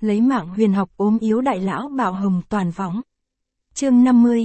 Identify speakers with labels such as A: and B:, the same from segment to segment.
A: lấy mạng huyền học ốm yếu đại lão bạo hồng toàn võng. Chương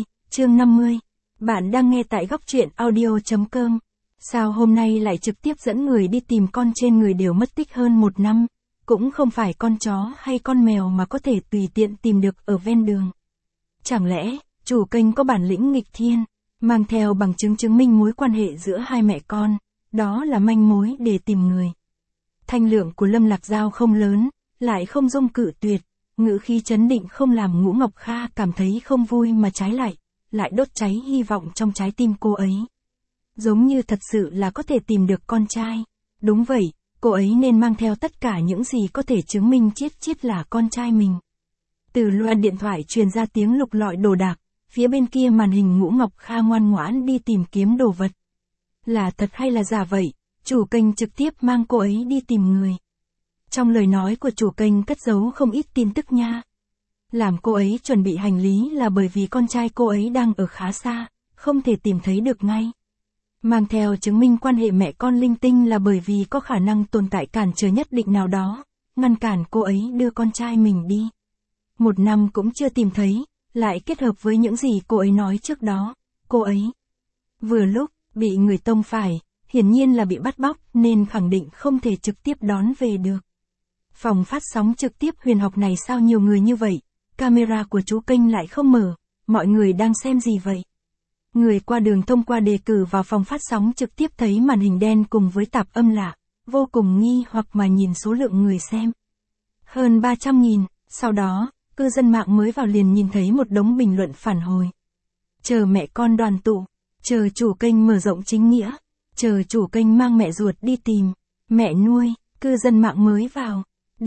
A: 50. Bạn đang nghe tại góc truyện audio.com. Sao hôm nay lại trực tiếp dẫn người đi tìm con trên người đều mất tích hơn 1 năm, cũng không phải con chó hay con mèo mà có thể tùy tiện tìm được ở ven đường. Chẳng lẽ, chủ kênh có bản lĩnh nghịch thiên, mang theo bằng chứng chứng minh mối quan hệ giữa hai mẹ con, đó là manh mối để tìm người. Thanh lượng của Lâm Lạc Giao không lớn, lại không dung cự tuyệt, ngữ khí trấn định không làm Ngũ Ngọc Kha cảm thấy không vui mà trái lại đốt cháy hy vọng trong trái tim cô ấy. Giống như thật sự là có thể tìm được con trai. Đúng vậy, cô ấy nên mang theo tất cả những gì có thể chứng minh Chiết là con trai mình. Từ loa điện thoại truyền ra tiếng lục lọi đồ đạc, phía bên kia màn hình Ngũ Ngọc Kha ngoan ngoãn đi tìm kiếm đồ vật. Là thật hay là giả vậy, chủ kênh trực tiếp mang cô ấy đi tìm người. Trong lời nói của chủ kênh cất giấu không ít tin tức nha. Làm cô ấy chuẩn bị hành lý là bởi vì con trai cô ấy đang ở khá xa, không thể tìm thấy được ngay. Mang theo chứng minh quan hệ mẹ con linh tinh là bởi vì có khả năng tồn tại cản trở nhất định nào đó, ngăn cản cô ấy đưa con trai mình đi. 1 năm cũng chưa tìm thấy, lại kết hợp với những gì cô ấy nói trước đó, cô ấy vừa lúc bị người tông phải, hiển nhiên là bị bắt bóc nên khẳng định không thể trực tiếp đón về được. Phòng phát sóng trực tiếp huyền học này sao nhiều người như vậy, camera của chú kênh lại không mở, mọi người đang xem gì vậy? Người qua đường thông qua đề cử vào phòng phát sóng trực tiếp thấy màn hình đen cùng với tạp âm lạ, vô cùng nghi hoặc mà nhìn số lượng người xem. Hơn 300.000, sau đó, cư dân mạng mới vào liền nhìn thấy một đống bình luận phản hồi. Chờ mẹ con đoàn tụ, chờ chủ kênh mở rộng chính nghĩa, chờ chủ kênh mang mẹ ruột đi tìm, mẹ nuôi, cư dân mạng mới vào.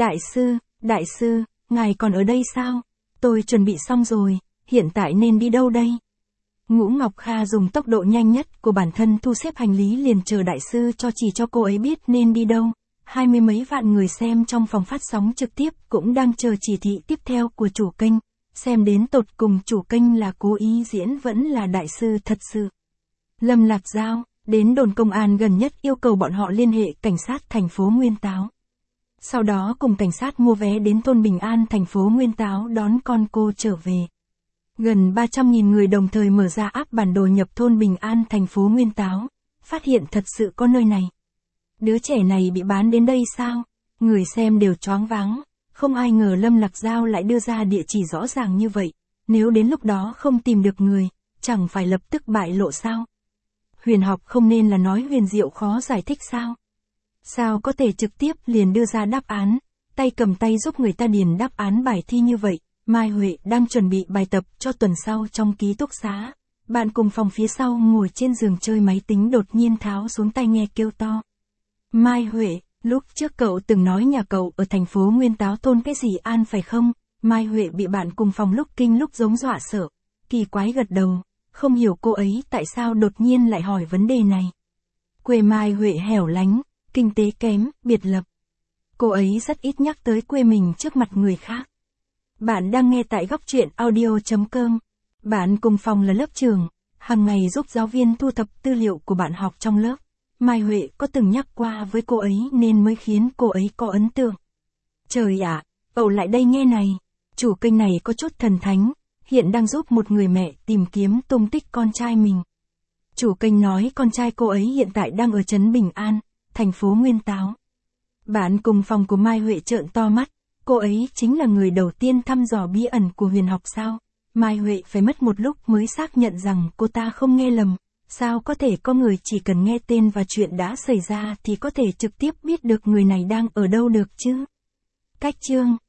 A: Đại sư, ngài còn ở đây sao? Tôi chuẩn bị xong rồi, hiện tại nên đi đâu đây? Ngũ Ngọc Kha dùng tốc độ nhanh nhất của bản thân thu xếp hành lý liền chờ đại sư chỉ cho cô ấy biết nên đi đâu. 20 mấy vạn người xem trong phòng phát sóng trực tiếp cũng đang chờ chỉ thị tiếp theo của chủ kênh, xem đến tột cùng chủ kênh là cố ý diễn vẫn là đại sư thật sự. Lâm Lạc Giao, đến đồn công an gần nhất yêu cầu bọn họ liên hệ cảnh sát thành phố Nguyên Táo. Sau đó cùng cảnh sát mua vé đến thôn Bình An thành phố Nguyên Táo đón con cô trở về. Gần 300.000 người đồng thời mở ra app bản đồ nhập thôn Bình An thành phố Nguyên Táo, phát hiện thật sự có nơi này. Đứa trẻ này bị bán đến đây sao? Người xem đều choáng váng, không ai ngờ Lâm Lạc Giao lại đưa ra địa chỉ rõ ràng như vậy, nếu đến lúc đó không tìm được người, chẳng phải lập tức bại lộ sao? Huyền học không nên là nói huyền diệu khó giải thích sao? Sao có thể trực tiếp liền đưa ra đáp án, tay cầm tay giúp người ta điền đáp án bài thi như vậy? Mai Huệ đang chuẩn bị bài tập cho tuần sau trong ký túc xá. Bạn cùng phòng phía sau ngồi trên giường chơi máy tính đột nhiên tháo xuống tai nghe kêu to. Mai Huệ, lúc trước cậu từng nói nhà cậu ở thành phố Nguyên Táo thôn cái gì An phải không? Mai Huệ bị bạn cùng phòng lúc kinh lúc giống dọa sợ. Kỳ quái gật đầu, không hiểu cô ấy tại sao đột nhiên lại hỏi vấn đề này. Quê Mai Huệ hẻo lánh, kinh tế kém, biệt lập. Cô ấy rất ít nhắc tới quê mình trước mặt người khác. Bạn đang nghe tại góc truyện audio.com. Bạn cùng phòng là lớp trưởng, hàng ngày giúp giáo viên thu thập tư liệu của bạn học trong lớp. Mai Huệ có từng nhắc qua với cô ấy nên mới khiến cô ấy có ấn tượng. Trời ạ, cậu lại đây nghe này. Chủ kênh này có chút thần thánh, hiện đang giúp một người mẹ tìm kiếm tung tích con trai mình. Chủ kênh nói con trai cô ấy hiện tại đang ở trấn Bình An, thành phố Nguyên Táo. Bạn cùng phòng của Mai Huệ trợn to mắt. Cô ấy chính là người đầu tiên thăm dò bí ẩn của huyền học sao? Mai Huệ phải mất một lúc mới xác nhận rằng cô ta không nghe lầm. Sao có thể có người chỉ cần nghe tên và chuyện đã xảy ra thì có thể trực tiếp biết được người này đang ở đâu được chứ? Cách chương